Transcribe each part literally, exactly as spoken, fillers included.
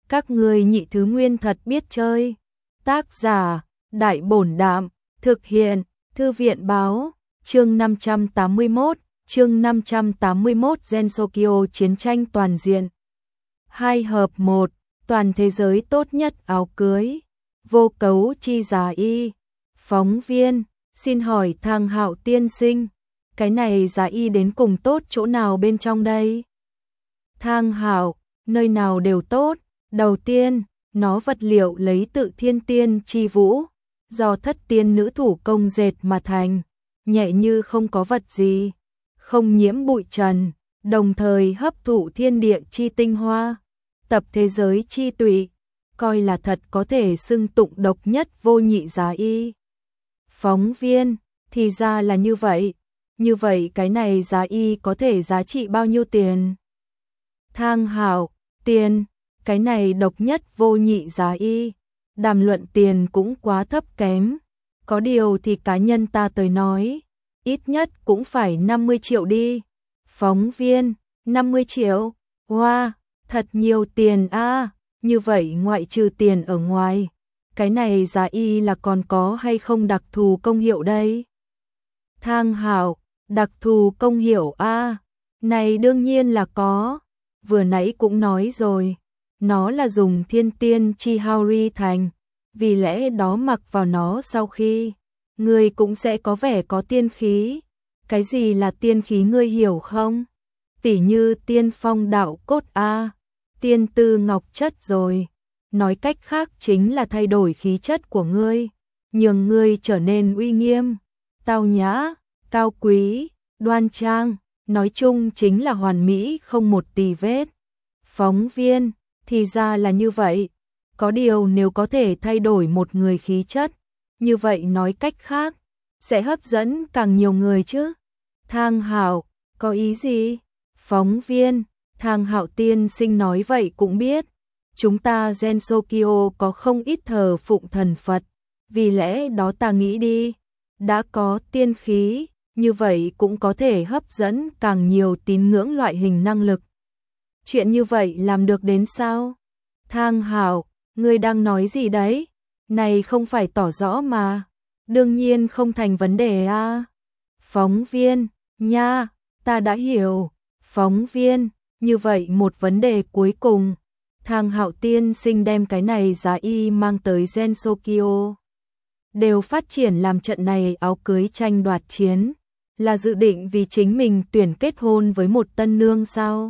Các ngươi nhị thứ nguyên thật biết chơi. Tác giả, Đại Bổn Đạm, thực hiện, Thư viện Báo, chương năm trăm tám mươi mốt, chương năm trăm tám mươi mốt Gensokyo chiến tranh toàn diện. Hai hợp một, toàn thế giới tốt nhất áo cưới. Vô cấu chi giá y. Phóng viên, xin hỏi Thang Hạo tiên sinh, cái này giá y đến cùng tốt chỗ nào bên trong đây? Thang Hạo, nơi nào đều tốt. Đầu tiên, nó vật liệu lấy tự thiên tiên chi vũ, do thất tiên nữ thủ công dệt mà thành, nhẹ như không có vật gì, không nhiễm bụi trần, đồng thời hấp thụ thiên địa chi tinh hoa, tập thế giới chi tụy, coi là thật có thể xưng tụng độc nhất vô nhị giá y. Phóng viên, thì ra là như vậy, như vậy cái này giá y có thể giá trị bao nhiêu tiền? Thang Hạo, tiền, cái này độc nhất vô nhị giá y, đàm luận tiền cũng quá thấp kém, có điều thì cá nhân ta tới nói, ít nhất cũng phải năm mươi triệu đi. Phóng viên, năm mươi triệu, wow, thật nhiều tiền a. À. Như vậy ngoại trừ tiền ở ngoài, cái này giá y là còn có hay không đặc thù công hiệu đây? Thang Hạo, đặc thù công hiệu a, à. Này đương nhiên là có, vừa nãy cũng nói rồi, nó là dùng thiên tiên chi haori thành, vì lẽ đó mặc vào nó sau khi, người cũng sẽ có vẻ có tiên khí. Cái gì là tiên khí ngươi hiểu không? Tỉ như tiên phong đạo cốt a, à, tiên tư ngọc chất rồi. Nói cách khác chính là thay đổi khí chất của ngươi, nhường ngươi trở nên uy nghiêm, tao nhã, cao quý, đoan trang, nói chung chính là hoàn mỹ không một tì vết. Phóng viên, thì ra là như vậy, có điều nếu có thể thay đổi một người khí chất, như vậy nói cách khác, sẽ hấp dẫn càng nhiều người chứ. Thang Hạo, có ý gì? Phóng viên, Thang Hạo tiên sinh nói vậy cũng biết, chúng ta Gensokyo có không ít thờ phụng thần Phật, vì lẽ đó ta nghĩ đi, đã có tiên khí, như vậy cũng có thể hấp dẫn càng nhiều tín ngưỡng loại hình năng lực. Chuyện như vậy làm được đến sao? Thang Hạo, ngươi đang nói gì đấy? Này không phải tỏ rõ mà, đương nhiên không thành vấn đề a. À. Phóng viên, nha, ta đã hiểu. Phóng viên, như vậy một vấn đề cuối cùng, Thang Hạo tiên sinh đem cái này giá y mang tới Gensokyo, đều phát triển làm trận này áo cưới tranh đoạt chiến, là dự định vì chính mình tuyển kết hôn với một tân nương sao?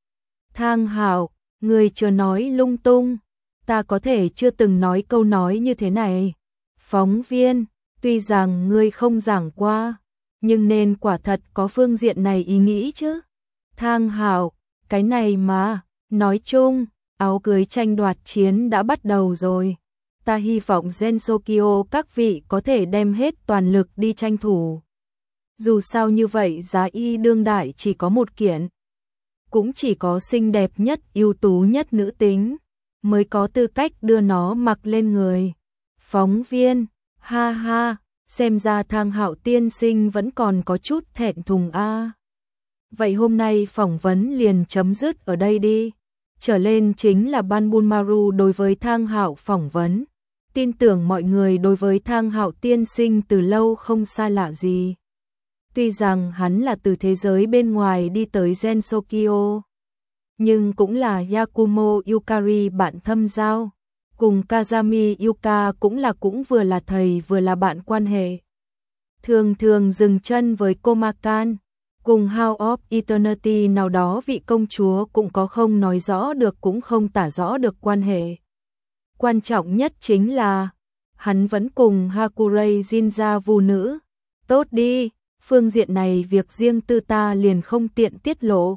Thang Hạo, người chưa nói lung tung, ta có thể chưa từng nói câu nói như thế này. Phóng viên, tuy rằng ngươi không giảng qua, nhưng nên quả thật có phương diện này ý nghĩ chứ. Thang Hạo, cái này mà, nói chung, áo cưới tranh đoạt chiến đã bắt đầu rồi. Ta hy vọng Gensokyo các vị có thể đem hết toàn lực đi tranh thủ. Dù sao như vậy giá y đương đại chỉ có một kiện, cũng chỉ có xinh đẹp nhất, ưu tú nhất nữ tính mới có tư cách đưa nó mặc lên người. Phóng viên, ha ha, xem ra Thang Hạo tiên sinh vẫn còn có chút thẹn thùng a. À. Vậy hôm nay phỏng vấn liền chấm dứt ở đây đi. Trở lên chính là Ban Bunmaru đối với Thang Hạo phỏng vấn. Tin tưởng mọi người đối với Thang Hạo tiên sinh từ lâu không xa lạ gì. Tuy rằng hắn là từ thế giới bên ngoài đi tới Gensokyo, nhưng cũng là Yakumo Yukari bạn thâm giao, cùng Kazami Yuka cũng là cũng vừa là thầy vừa là bạn quan hệ. Thường thường dừng chân với Komakan, cùng House of Eternity nào đó vị công chúa cũng có không nói rõ được cũng không tả rõ được quan hệ. Quan trọng nhất chính là, hắn vẫn cùng Hakurei Jinja vu nữ. Tốt đi, phương diện này việc riêng tư ta liền không tiện tiết lộ.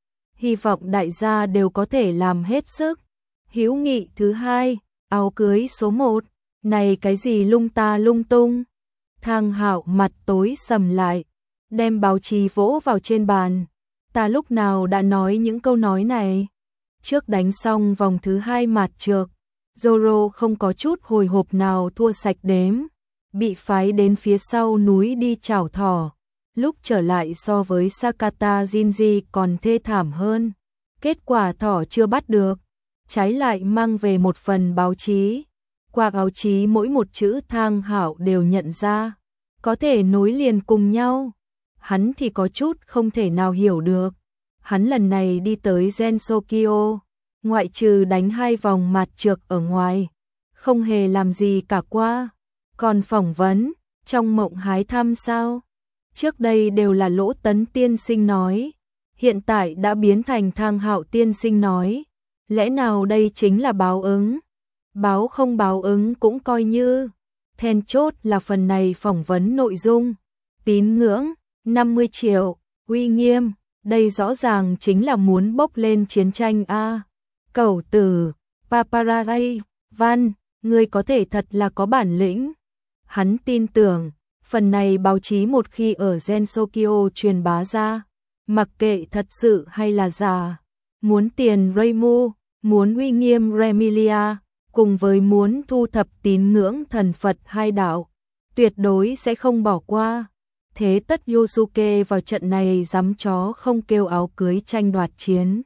Hy vọng đại gia đều có thể làm hết sức. Hữu nghị thứ hai, áo cưới số một, này cái gì lung ta lung tung. Thang Hạo mặt tối sầm lại, đem báo chí vỗ vào trên bàn. Ta lúc nào đã nói những câu nói này? Trước đánh xong vòng thứ hai mạt trược, Zoro không có chút hồi hộp nào thua sạch đếm, bị phái đến phía sau núi đi chảo thỏ. Lúc trở lại so với Sakata Jinji còn thê thảm hơn. Kết quả thỏ chưa bắt được, trái lại mang về một phần báo chí. Qua báo chí mỗi một chữ Thang Hạo đều nhận ra, có thể nối liền cùng nhau. Hắn thì có chút không thể nào hiểu được. Hắn lần này đi tới Gensokyo, ngoại trừ đánh hai vòng mặt trược ở ngoài, không hề làm gì cả qua. Còn phỏng vấn, trong mộng hái thăm sao? Trước đây đều là Lỗ Tấn tiên sinh nói, hiện tại đã biến thành Thang Hạo tiên sinh nói. Lẽ nào đây chính là báo ứng? Báo không báo ứng cũng coi như. Then chốt là phần này phỏng vấn nội dung. Tín ngưỡng, năm mươi triệu, uy nghiêm, đây rõ ràng chính là muốn bốc lên chiến tranh a. Cẩu tử, paparazzi, Văn, ngươi có thể thật là có bản lĩnh. Hắn tin tưởng, phần này báo chí một khi ở Gensokyo truyền bá ra, mặc kệ thật sự hay là giả, muốn tiền Reimu, muốn uy nghiêm Remilia, cùng với muốn thu thập tín ngưỡng thần Phật hai đạo, tuyệt đối sẽ không bỏ qua. Thế tất Yosuke vào trận này dám chó không kêu áo cưới tranh đoạt chiến.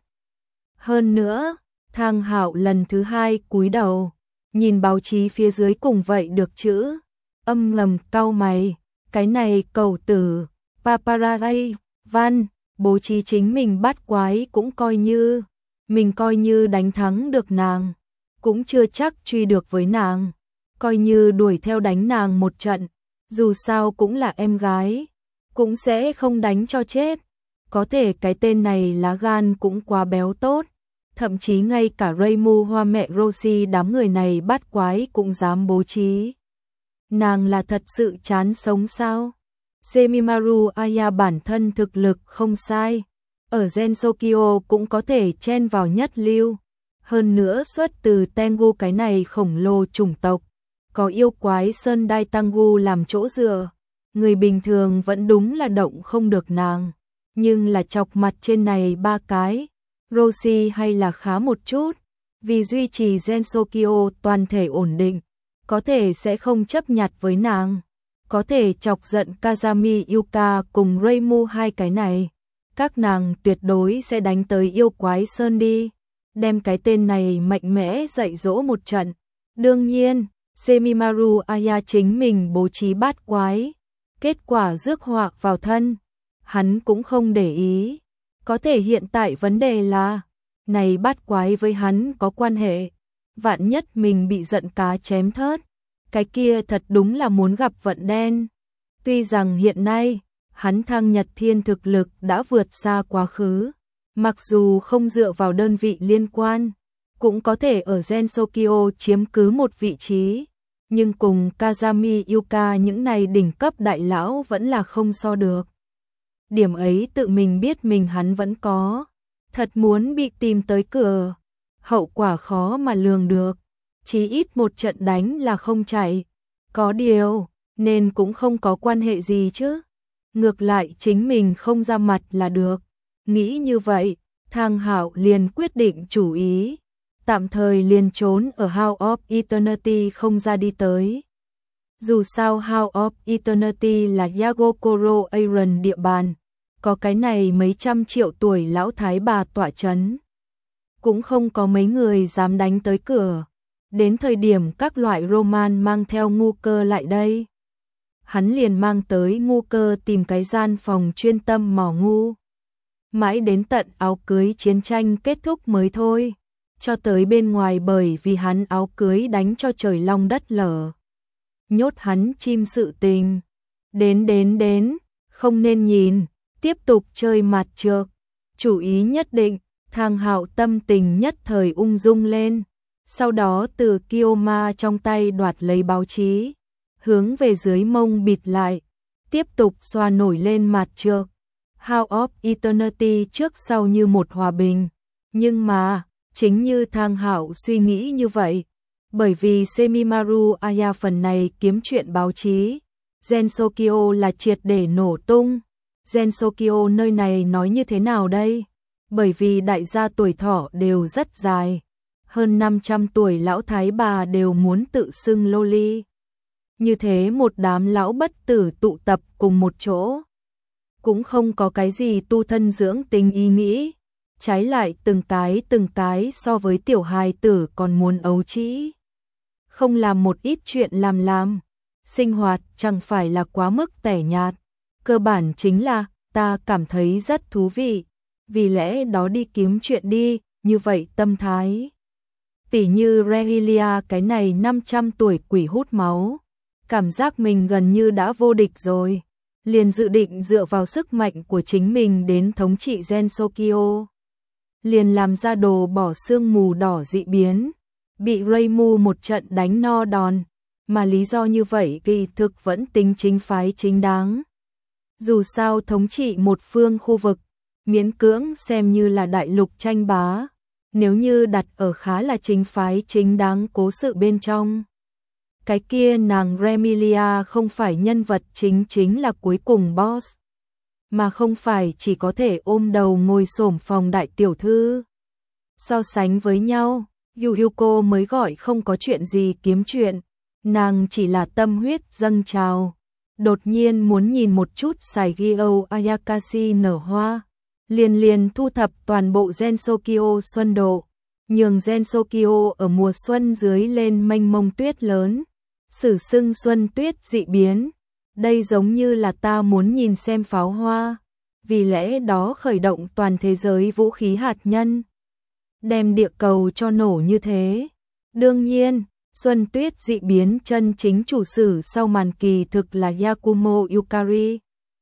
Hơn nữa, Thang Hạo lần thứ hai cúi đầu, nhìn báo chí phía dưới cùng vậy được chữ, âm ngầm cau mày, cái này cẩu tử, paparazzi, Văn, bố trí chính mình bắt quái cũng coi như, mình coi như đánh thắng được nàng, cũng chưa chắc truy được với nàng, coi như đuổi theo đánh nàng một trận, dù sao cũng là em gái, cũng sẽ không đánh cho chết. Có thể cái tên này lá gan cũng quá béo tốt, thậm chí ngay cả Reimu Hoa mẹ Roshi đám người này bắt quái cũng dám bố trí. Nàng là thật sự chán sống sao? Semimaru Aya bản thân thực lực không sai, ở Gensokyo cũng có thể chen vào nhất lưu, hơn nữa xuất từ Tengu cái này khổng lồ chủng tộc, có yêu quái Sơn Đai Tangu làm chỗ dựa, người bình thường vẫn đúng là động không được nàng, nhưng là chọc mặt trên này ba cái, Roshi hay là khá một chút, vì duy trì Gensokyo toàn thể ổn định, có thể sẽ không chấp nhặt với nàng, có thể chọc giận Kazami Yuka cùng Reimu hai cái này, các nàng tuyệt đối sẽ đánh tới yêu quái Sơn đi, đem cái tên này mạnh mẽ dạy dỗ một trận. Đương nhiên, Semimaru Aya chính mình bố trí bát quái, kết quả rước họa vào thân, hắn cũng không để ý. Có thể hiện tại vấn đề là, này bát quái với hắn có quan hệ, vạn nhất mình bị giận cá chém thớt, cái kia thật đúng là muốn gặp vận đen. Tuy rằng hiện nay, hắn Thang Nhật Thiên thực lực đã vượt xa quá khứ, mặc dù không dựa vào đơn vị liên quan, cũng có thể ở Gensokyo chiếm cứ một vị trí, nhưng cùng Kazami Yuka những này đỉnh cấp đại lão vẫn là không so được. Điểm ấy tự mình biết mình hắn vẫn có, thật muốn bị tìm tới cửa, hậu quả khó mà lường được, chí ít một trận đánh là không chạy, có điều, nên cũng không có quan hệ gì chứ, ngược lại chính mình không ra mặt là được, nghĩ như vậy, Thang Hạo liền quyết định chủ ý, tạm thời liền trốn ở House of Eternity không ra đi tới. Dù sao House of Eternity là Yagokoro Aaron địa bàn, có cái này mấy trăm triệu tuổi lão thái bà tọa chấn, cũng không có mấy người dám đánh tới cửa. Đến thời điểm các loại Roman mang theo ngu cơ lại đây, hắn liền mang tới ngu cơ tìm cái gian phòng chuyên tâm mò ngu. Mãi đến tận áo cưới chiến tranh kết thúc mới thôi, cho tới bên ngoài bởi vì hắn áo cưới đánh cho trời long đất lở. Nhốt hắn chim sự tình. Đến đến đến, không nên nhìn, tiếp tục chơi mặt trược. Chủ ý nhất định, Thang Hạo tâm tình nhất thời ung dung lên. Sau đó từ Kiyoma trong tay đoạt lấy báo chí, hướng về dưới mông bịt lại, tiếp tục xoa nổi lên mặt trược. House of Eternity trước sau như một hòa bình, nhưng mà, chính như Thang Hạo suy nghĩ như vậy, bởi vì Semimaru Aya phần này kiếm chuyện báo chí, Gensokyo là triệt để nổ tung. Gensokyo nơi này nói như thế nào đây? Bởi vì đại gia tuổi thọ đều rất dài, hơn năm trăm tuổi lão thái bà đều muốn tự xưng loli. Như thế một đám lão bất tử tụ tập cùng một chỗ, cũng không có cái gì tu thân dưỡng tính ý nghĩ, trái lại từng cái từng cái so với tiểu hài tử còn muốn ấu trĩ. Không làm một ít chuyện làm làm, sinh hoạt chẳng phải là quá mức tẻ nhạt, cơ bản chính là ta cảm thấy rất thú vị, vì lẽ đó đi kiếm chuyện đi, như vậy tâm thái. Tỉ như Rehelia cái này năm trăm tuổi quỷ hút máu, cảm giác mình gần như đã vô địch rồi, liền dự định dựa vào sức mạnh của chính mình đến thống trị Gensokyo. Liền làm ra đồ bỏ xương mù đỏ dị biến, bị Reimu một trận đánh no đòn, mà lý do như vậy kỳ thực vẫn tính chính phái chính đáng. Dù sao thống trị một phương khu vực, miễn cưỡng xem như là đại lục tranh bá, nếu như đặt ở khá là chính phái chính đáng cố sự bên trong. Cái kia nàng Remilia không phải nhân vật chính chính là cuối cùng boss, mà không phải chỉ có thể ôm đầu ngồi xổm phòng đại tiểu thư. So sánh với nhau, Yuyuko mới gọi không có chuyện gì kiếm chuyện, nàng chỉ là tâm huyết dâng trào, đột nhiên muốn nhìn một chút Saigyo Ayakashi nở hoa, liền liền thu thập toàn bộ Gensokyo xuân độ, nhường Gensokyo ở mùa xuân dưới lên mênh mông tuyết lớn, sử xưng xuân tuyết dị biến. Đây giống như là ta muốn nhìn xem pháo hoa, vì lẽ đó khởi động toàn thế giới vũ khí hạt nhân, đem địa cầu cho nổ như thế. Đương nhiên, xuân tuyết dị biến chân chính chủ sử sau màn kỳ thực là Yakumo Yukari.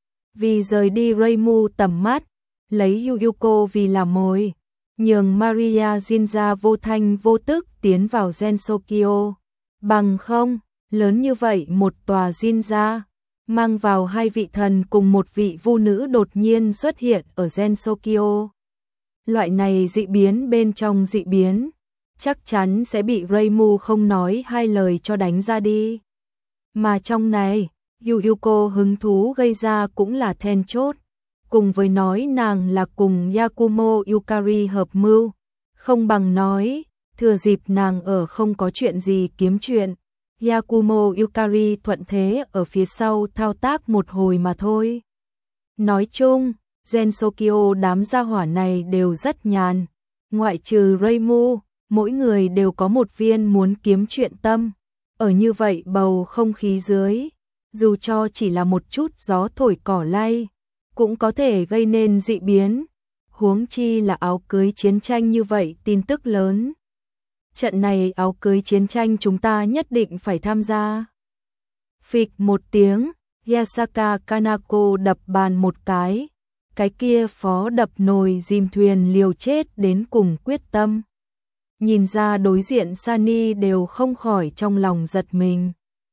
Vì rời đi Reimu tầm mắt, lấy Yuyuko vì là mồi, nhường Maria Jinja vô thanh vô tức tiến vào Gensokyo. Bằng không, lớn như vậy một tòa Jinja, mang vào hai vị thần cùng một vị vu nữ đột nhiên xuất hiện ở Gensokyo. Loại này dị biến bên trong dị biến, chắc chắn sẽ bị Reimu không nói hai lời cho đánh ra đi. Mà trong này, Yuyuko hứng thú gây ra cũng là then chốt, cùng với nói nàng là cùng Yakumo Yukari hợp mưu, không bằng nói, thừa dịp nàng ở không có chuyện gì kiếm chuyện, Yakumo Yukari thuận thế ở phía sau thao tác một hồi mà thôi. Nói chung, Gensokyo đám gia hỏa này đều rất nhàn, ngoại trừ Reimu, mỗi người đều có một viên muốn kiếm chuyện tâm. Ở như vậy bầu không khí dưới, dù cho chỉ là một chút gió thổi cỏ lay, cũng có thể gây nên dị biến, huống chi là áo cưới chiến tranh như vậy tin tức lớn. Trận này áo cưới chiến tranh chúng ta nhất định phải tham gia. Phịch một tiếng, Yasaka Kanako đập bàn một cái, cái kia phó đập nồi dìm thuyền liều chết đến cùng quyết tâm. Nhìn ra đối diện Sunny đều không khỏi trong lòng giật mình.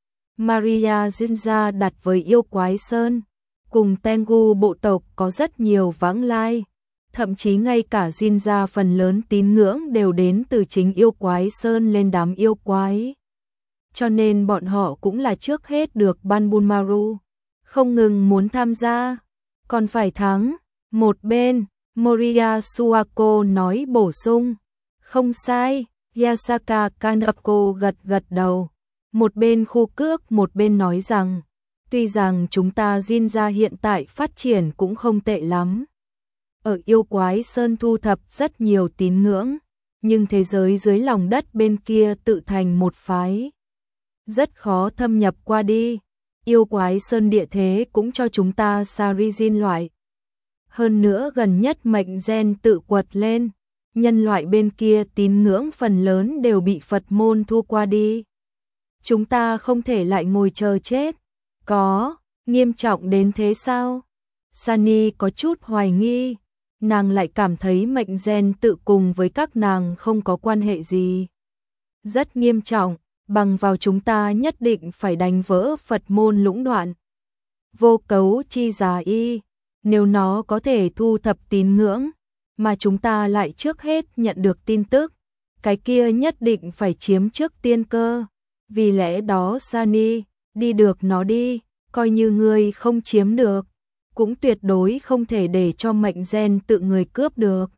Maria Jinja đặt với yêu quái Sơn, cùng Tengu bộ tộc có rất nhiều vãng lai, thậm chí ngay cả Jinja phần lớn tín ngưỡng đều đến từ chính yêu quái Sơn lên đám yêu quái. Cho nên bọn họ cũng là trước hết được Banbunmaru, không ngừng muốn tham gia, còn phải thắng. Một bên, Moriya Suako nói bổ sung, không sai, Yasaka Kanako gật gật đầu. Một bên khu cước một bên nói rằng, tuy rằng chúng ta Jinja hiện tại phát triển cũng không tệ lắm. Ở yêu quái Sơn thu thập rất nhiều tín ngưỡng, nhưng thế giới dưới lòng đất bên kia tự thành một phái. Rất khó thâm nhập qua đi, yêu quái Sơn địa thế cũng cho chúng ta Sarijin loại. Hơn nữa gần nhất mệnh gen tự quật lên, nhân loại bên kia tín ngưỡng phần lớn đều bị Phật môn thu qua đi. Chúng ta không thể lại ngồi chờ chết. Có, nghiêm trọng đến thế sao? Sunny có chút hoài nghi, nàng lại cảm thấy mệnh gen tự cùng với các nàng không có quan hệ gì. Rất nghiêm trọng, bằng vào chúng ta nhất định phải đánh vỡ Phật môn lũng đoạn. Vô cấu chi giả y, nếu nó có thể thu thập tín ngưỡng, mà chúng ta lại trước hết nhận được tin tức, cái kia nhất định phải chiếm trước tiên cơ. Vì lẽ đó Sunny, đi được nó đi, coi như ngươi không chiếm được, cũng tuyệt đối không thể để cho mệnh gen tự người cướp được.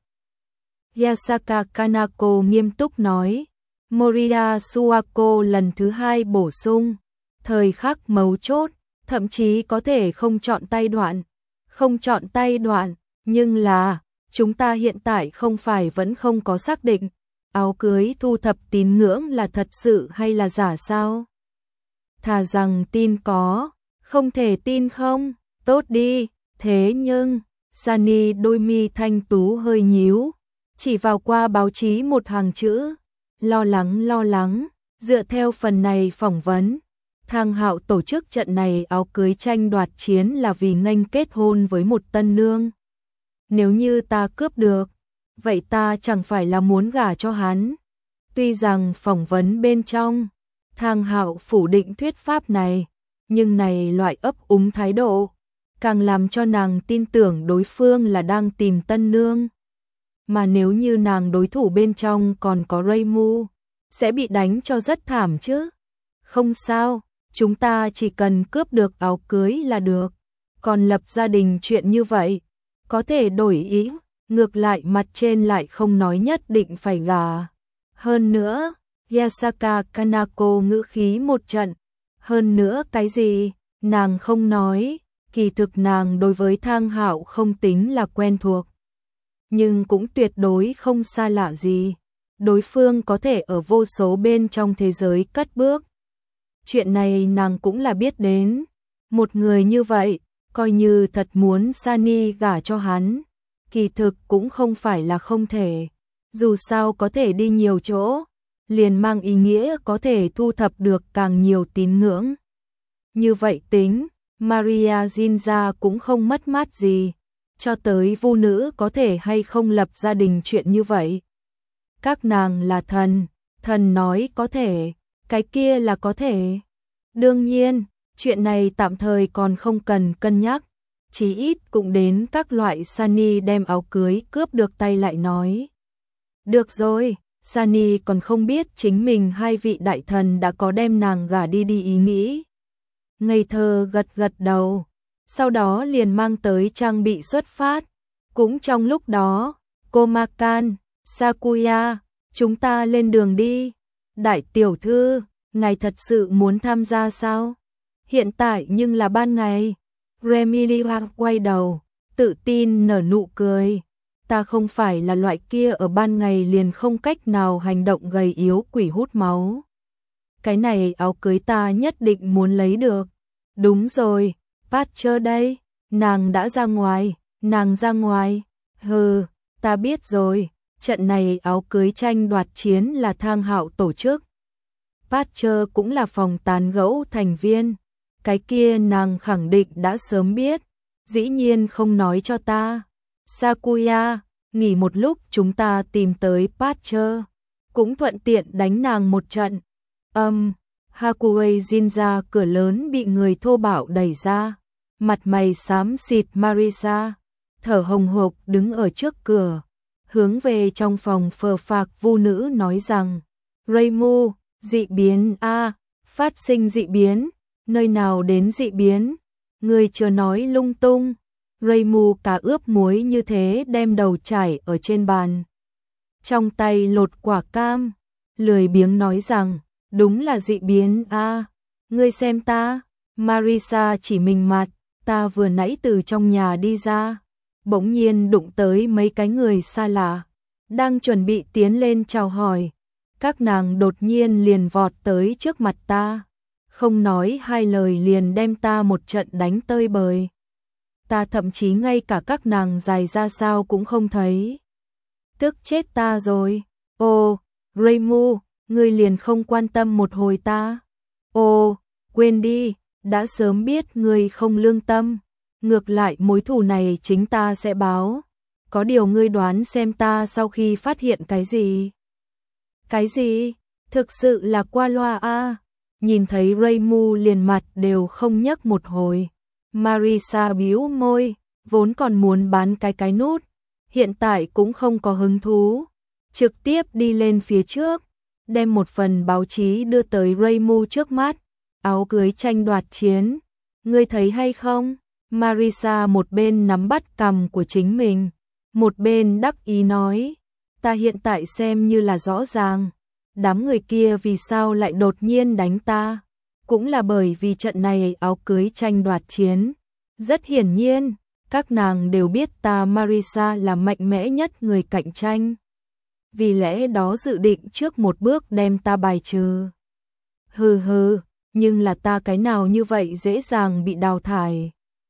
Yasaka Kanako nghiêm túc nói. Moriya Suako lần thứ hai bổ sung, thời khắc mấu chốt, thậm chí có thể không chọn tay đoạn, không chọn tay đoạn, nhưng là, chúng ta hiện tại không phải vẫn không có xác định, áo cưới thu thập tín ngưỡng là thật sự hay là giả sao? Thà rằng tin có, không thể tin không, tốt đi, thế nhưng, Sunny đôi mi thanh tú hơi nhíu, chỉ vào qua báo chí một hàng chữ, lo lắng lo lắng, dựa theo phần này phỏng vấn. Thang Hạo tổ chức trận này áo cưới tranh đoạt chiến là vì nghênh kết hôn với một tân nương. Nếu như ta cướp được, vậy ta chẳng phải là muốn gả cho hắn. Tuy rằng phỏng vấn bên trong, Thang Hạo phủ định thuyết pháp này, nhưng này loại ấp úng thái độ, càng làm cho nàng tin tưởng đối phương là đang tìm tân nương. Mà nếu như nàng đối thủ bên trong còn có Reimu, sẽ bị đánh cho rất thảm chứ. Không sao, chúng ta chỉ cần cướp được áo cưới là được. Còn lập gia đình chuyện như vậy, có thể đổi ý, ngược lại mặt trên lại không nói nhất định phải gả. Hơn nữa, Yasaka Kanako ngữ khí một trận. Hơn nữa cái gì, nàng không nói, kỳ thực nàng đối với Thang Hạo không tính là quen thuộc. Nhưng cũng tuyệt đối không xa lạ gì. Đối phương có thể ở vô số bên trong thế giới cất bước. Chuyện này nàng cũng là biết đến. Một người như vậy, coi như thật muốn Sunny gả cho hắn, kỳ thực cũng không phải là không thể. Dù sao có thể đi nhiều chỗ, liền mang ý nghĩa có thể thu thập được càng nhiều tín ngưỡng. Như vậy tính, Maria Ginza cũng không mất mát gì, cho tới vu nữ có thể hay không lập gia đình chuyện như vậy. Các nàng là thần, thần nói có thể, cái kia là có thể. Đương nhiên, chuyện này tạm thời còn không cần cân nhắc, chí ít cũng đến các loại Sunny đem áo cưới cướp được tay lại nói. Được rồi, Sunny còn không biết chính mình hai vị đại thần đã có đem nàng gả đi đi ý nghĩ. Ngây thơ gật gật đầu, sau đó liền mang tới trang bị xuất phát. Cũng trong lúc đó, cô Makan, Sakuya, chúng ta lên đường đi. Đại tiểu thư, ngài thật sự muốn tham gia sao? Hiện tại nhưng là ban ngày. Remilia quay đầu, tự tin nở nụ cười. Ta không phải là loại kia ở ban ngày liền không cách nào hành động gầy yếu quỷ hút máu. Cái này áo cưới ta nhất định muốn lấy được. Đúng rồi, Patcher đây, nàng đã ra ngoài, nàng ra ngoài. Hừ, ta biết rồi, trận này áo cưới tranh đoạt chiến là Thang Hạo tổ chức. Patcher cũng là phòng tán gẫu thành viên. Cái kia nàng khẳng định đã sớm biết, dĩ nhiên không nói cho ta. Sakuya, nghỉ một lúc chúng ta tìm tới Patcher, cũng thuận tiện đánh nàng một trận. Âm, um, Hakuei Jinja cửa lớn bị người thô bạo đẩy ra, mặt mày xám xịt Marisa, thở hồng hộc đứng ở trước cửa, hướng về trong phòng phờ phạc vu nữ nói rằng, Reimu, dị biến a, à, phát sinh dị biến. Nơi nào đến dị biến, người chưa nói lung tung. Reimu cá ướp muối như thế đem đầu trải ở trên bàn, trong tay lột quả cam, lười biếng nói rằng, đúng là dị biến a, à, ngươi xem ta. Marisa chỉ mình mặt, ta vừa nãy từ trong nhà đi ra, bỗng nhiên đụng tới mấy cái người xa lạ, đang chuẩn bị tiến lên chào hỏi, các nàng đột nhiên liền vọt tới trước mặt ta. Không nói hai lời liền đem ta một trận đánh tơi bời. Ta thậm chí ngay cả các nàng dài ra sao cũng không thấy. Tức chết ta rồi. Ô, Reimu, ngươi liền không quan tâm một hồi ta. Ô, quên đi, đã sớm biết ngươi không lương tâm. Ngược lại mối thù này chính ta sẽ báo. Có điều ngươi đoán xem ta sau khi phát hiện cái gì? Cái gì? Thực sự là qua loa a. À. Nhìn thấy Reimu liền mặt đều không nhấc một hồi. Marisa bĩu môi, vốn còn muốn bán cái cái nút, hiện tại cũng không có hứng thú. Trực tiếp đi lên phía trước, đem một phần báo chí đưa tới Reimu trước mắt. Áo cưới tranh đoạt chiến, ngươi thấy hay không? Marisa một bên nắm bắt cằm của chính mình, một bên đắc ý nói, ta hiện tại xem như là rõ ràng. Đám người kia vì sao lại đột nhiên đánh ta? Cũng là bởi vì trận này áo cưới tranh đoạt chiến. Rất hiển nhiên, Các nàng đều biết ta Marisa là mạnh mẽ nhất người cạnh tranh. Vì lẽ đó dự định trước một bước đem ta bài trừ. Hừ hừ, nhưng là ta cái nào như vậy dễ dàng bị đào thải.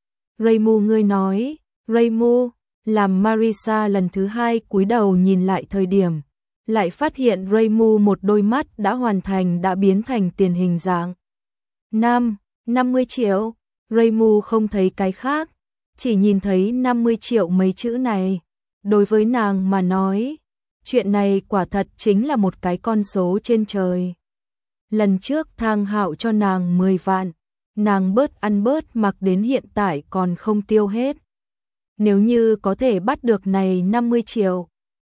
Reimu ngươi nói, Reimu, làm Marisa lần thứ hai cúi đầu nhìn lại thời điểm, lại phát hiện Reimu một đôi mắt đã hoàn thành đã biến thành tiền hình dạng. Năm, năm mươi triệu, Reimu không thấy cái khác, chỉ nhìn thấy năm mươi triệu mấy chữ này. Đối với nàng mà nói, chuyện này quả thật chính là một cái con số trên trời. Lần trước Thang Hạo cho nàng mười vạn, nàng bớt ăn bớt mặc đến hiện tại còn không tiêu hết. Nếu như có thể bắt được này năm mươi triệu,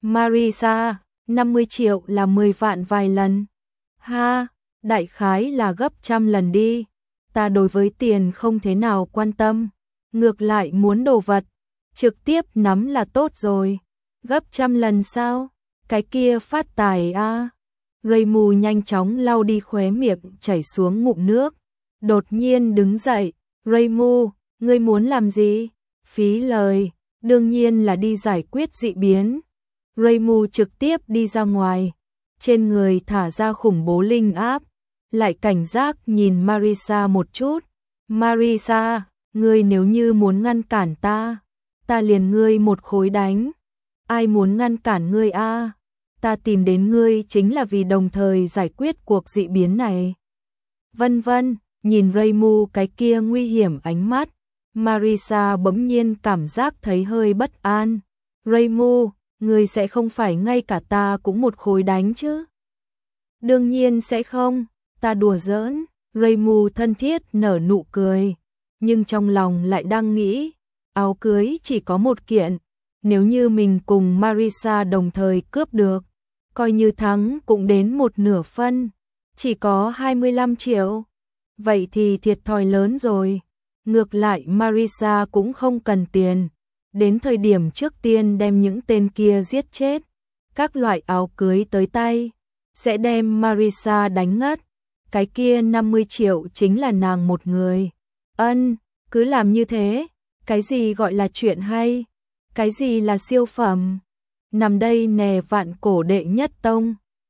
Marisa, năm mươi triệu là mười vạn vài lần. Ha, đại khái là gấp trăm lần đi. Ta đối với tiền không thế nào quan tâm, ngược lại muốn đồ vật, trực tiếp nắm là tốt rồi. Gấp trăm lần sao? Cái kia phát tài a. À. Reimu nhanh chóng lau đi khóe miệng chảy xuống ngụm nước, đột nhiên đứng dậy. Reimu, ngươi muốn làm gì? Phí lời, đương nhiên là đi giải quyết dị biến. Reimu trực tiếp đi ra ngoài, trên người thả ra khủng bố linh áp, lại cảnh giác nhìn Marisa một chút. Marisa, ngươi nếu như muốn ngăn cản ta, ta liền ngươi một khối đánh. Ai muốn ngăn cản ngươi a? À? Ta tìm đến ngươi chính là vì đồng thời giải quyết cuộc dị biến này. Vân vân, nhìn Reimu cái kia nguy hiểm ánh mắt, Marisa bỗng nhiên cảm giác thấy hơi bất an. Reimu, ngươi sẽ không phải ngay cả ta cũng một khối đánh chứ? Đương nhiên sẽ không, ta đùa giỡn. Reimu thân thiết nở nụ cười, nhưng trong lòng lại đang nghĩ, áo cưới chỉ có một kiện, nếu như mình cùng Marisa đồng thời cướp được, coi như thắng cũng đến một nửa phân, chỉ có hai mươi lăm triệu. Vậy thì thiệt thòi lớn rồi. Ngược lại Marisa cũng không cần tiền, đến thời điểm trước tiên đem những tên kia giết chết, các loại áo cưới tới tay, sẽ đem Marisa đánh ngất. Cái kia năm mươi triệu chính là nàng một người. Ân, cứ làm như thế. Cái gì gọi là chuyện hay? Cái gì là siêu phẩm? Nằm đây nè vạn cổ đệ nhất tông.